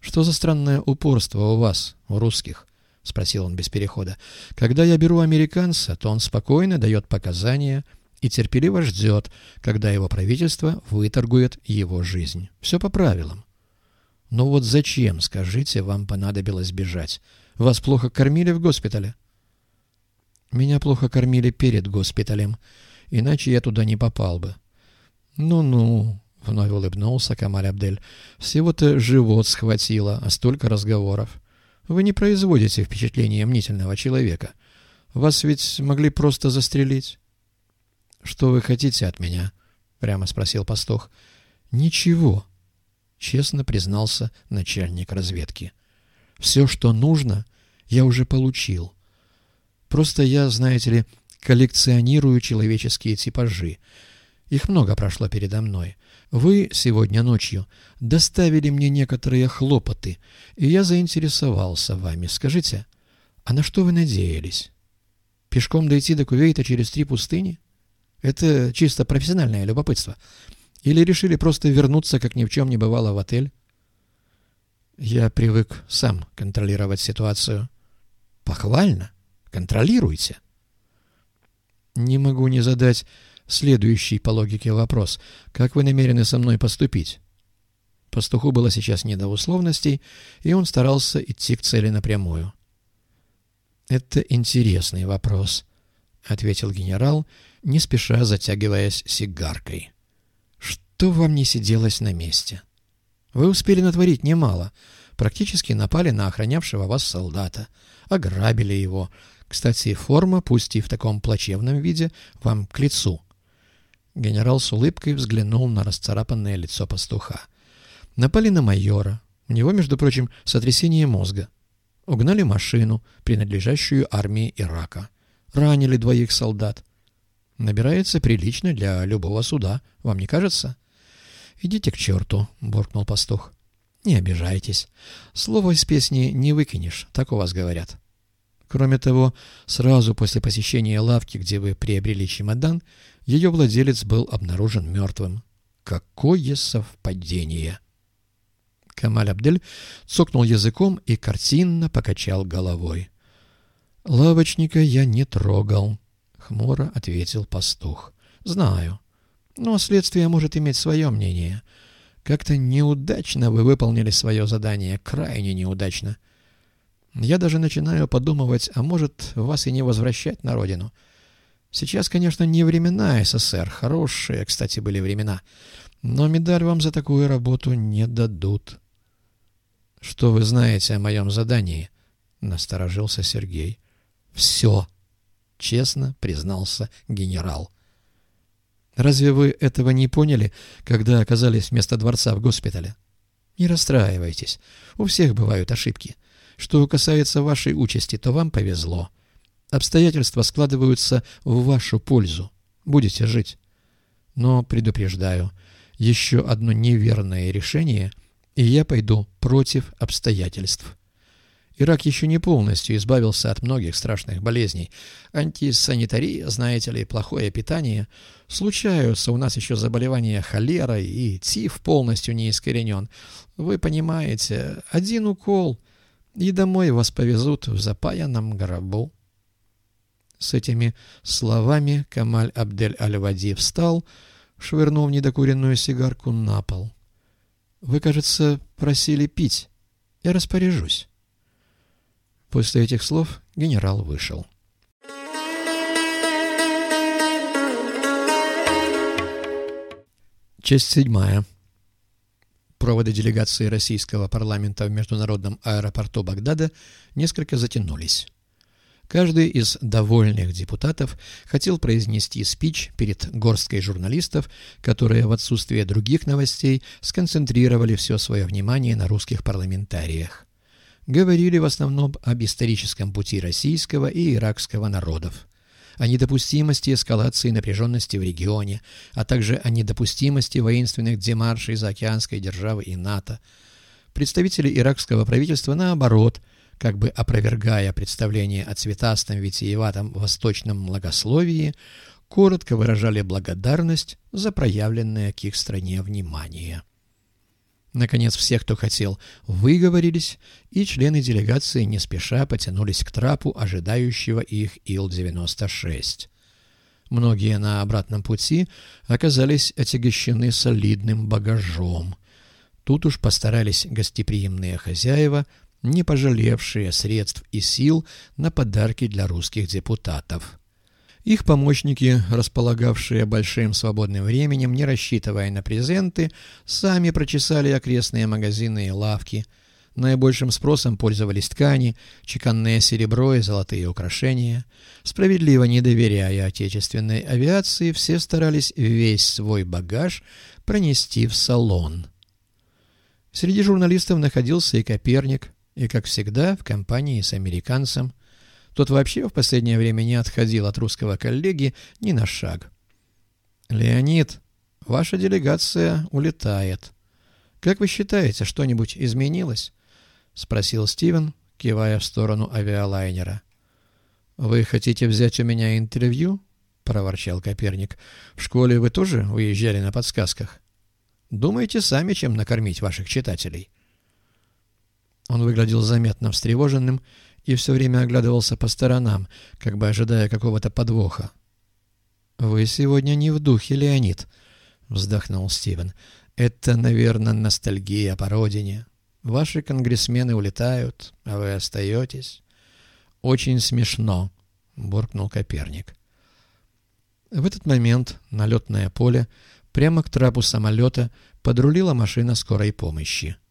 «Что за странное упорство у вас, у русских?» — спросил он без перехода. «Когда я беру американца, то он спокойно дает показания и терпеливо ждет, когда его правительство выторгует его жизнь. Все по правилам. Но вот зачем, скажите, вам понадобилось бежать? Вас плохо кормили в госпитале?» «Меня плохо кормили перед госпиталем, иначе я туда не попал бы». «Ну-ну», — вновь улыбнулся Камаль-Абдель, — «всего-то живот схватило, а столько разговоров. Вы не производите впечатления мнительного человека. Вас ведь могли просто застрелить». «Что вы хотите от меня?» — прямо спросил пастух. «Ничего», — честно признался начальник разведки. «Все, что нужно, я уже получил. Просто я, знаете ли, коллекционирую человеческие типажи. Их много прошло передо мной. Вы сегодня ночью доставили мне некоторые хлопоты, и я заинтересовался вами. Скажите, а на что вы надеялись? Пешком дойти до Кувейта через 3 пустыни? Это чисто профессиональное любопытство. Или решили просто вернуться, как ни в чем не бывало, в отель?» «Я привык сам контролировать ситуацию». «Похвально. Контролируйте». «Не могу не задать следующий по логике вопрос. Как вы намерены со мной поступить?» Пастуху было сейчас не до условностей, и он старался идти к цели напрямую. «Это интересный вопрос», — ответил генерал, не спеша затягиваясь сигаркой. «Что вам не сиделось на месте? Вы успели натворить немало. Практически напали на охранявшего вас солдата, ограбили его. Кстати, форма, пусть и в таком плачевном виде, вам к лицу». Генерал с улыбкой взглянул на расцарапанное лицо пастуха. «Напали на майора. У него, между прочим, сотрясение мозга. Угнали машину, принадлежащую армии Ирака. Ранили 2 солдат. Набирается прилично для любого суда, вам не кажется?» «Идите к черту», — буркнул пастух. «Не обижайтесь. Слово из песни не выкинешь, так у вас говорят. Кроме того, сразу после посещения лавки, где вы приобрели чемодан, ее владелец был обнаружен мертвым. Какое совпадение!» Камаль-Абдель цокнул языком и картинно покачал головой. «Лавочника я не трогал», — хмуро ответил пастух. «Знаю. Но следствие может иметь свое мнение. Как-то неудачно вы выполнили свое задание, крайне неудачно. Я даже начинаю подумывать, а может, вас и не возвращать на родину. Сейчас, конечно, не времена СССР, хорошие, кстати, были времена, но медаль вам за такую работу не дадут». «Что вы знаете о моем задании?» — насторожился Сергей. «Все», — честно признался генерал. «Разве вы этого не поняли, когда оказались вместо дворца в госпитале? Не расстраивайтесь, у всех бывают ошибки. Что касается вашей участи, то вам повезло. Обстоятельства складываются в вашу пользу. Будете жить. Но предупреждаю, еще одно неверное решение, и я пойду против обстоятельств. Ирак еще не полностью избавился от многих страшных болезней. Антисанитария, знаете ли, плохое питание. Случаются у нас еще заболевания холерой, и тиф полностью не искоренен. Вы понимаете, 1 укол, и домой вас повезут в запаянном гробу». С этими словами Камаль-Абдель Аль-Вади встал, швырнув недокуренную сигарку на пол. «Вы, кажется, просили пить. Я распоряжусь». После этих слов генерал вышел. Часть 7. Проводы делегации российского парламента в международном аэропорту Багдада несколько затянулись. Каждый из довольных депутатов хотел произнести спич перед горсткой журналистов, которые в отсутствие других новостей сконцентрировали все свое внимание на русских парламентариях. Говорили в основном об историческом пути российского и иракского народов, о недопустимости эскалации напряженности в регионе, а также о недопустимости воинственных демаршей заокеанской державы и НАТО. Представители иракского правительства, наоборот, как бы опровергая представление о цветастом витиеватом восточном многословии, коротко выражали благодарность за проявленное к их стране внимание. Наконец все, кто хотел, выговорились, и члены делегации не спеша потянулись к трапу, ожидающего их Ил-96. Многие на обратном пути оказались отягощены солидным багажом. Тут уж постарались гостеприимные хозяева, не пожалевшие средств и сил на подарки для русских депутатов. Их помощники, располагавшие большим свободным временем, не рассчитывая на презенты, сами прочесали окрестные магазины и лавки. Наибольшим спросом пользовались ткани, чеканное серебро и золотые украшения. Справедливо не доверяя отечественной авиации, все старались весь свой багаж пронести в салон. Среди журналистов находился и Коперник, и, как всегда, в компании с американцем. Тот вообще в последнее время не отходил от русского коллеги ни на шаг. «Леонид, ваша делегация улетает. Как вы считаете, что-нибудь изменилось?» — спросил Стивен, кивая в сторону авиалайнера. «Вы хотите взять у меня интервью?» — проворчал Коперник. «В школе вы тоже выезжали на подсказках? Думаете сами, чем накормить ваших читателей?» Он выглядел заметно встревоженным и все время оглядывался по сторонам, как бы ожидая какого-то подвоха. «Вы сегодня не в духе, Леонид», — вздохнул Стивен. «Это, наверное, ностальгия по родине. Ваши конгрессмены улетают, а вы остаетесь». «Очень смешно», — буркнул Коперник. В этот момент на летное поле прямо к трапу самолета подрулила машина скорой помощи.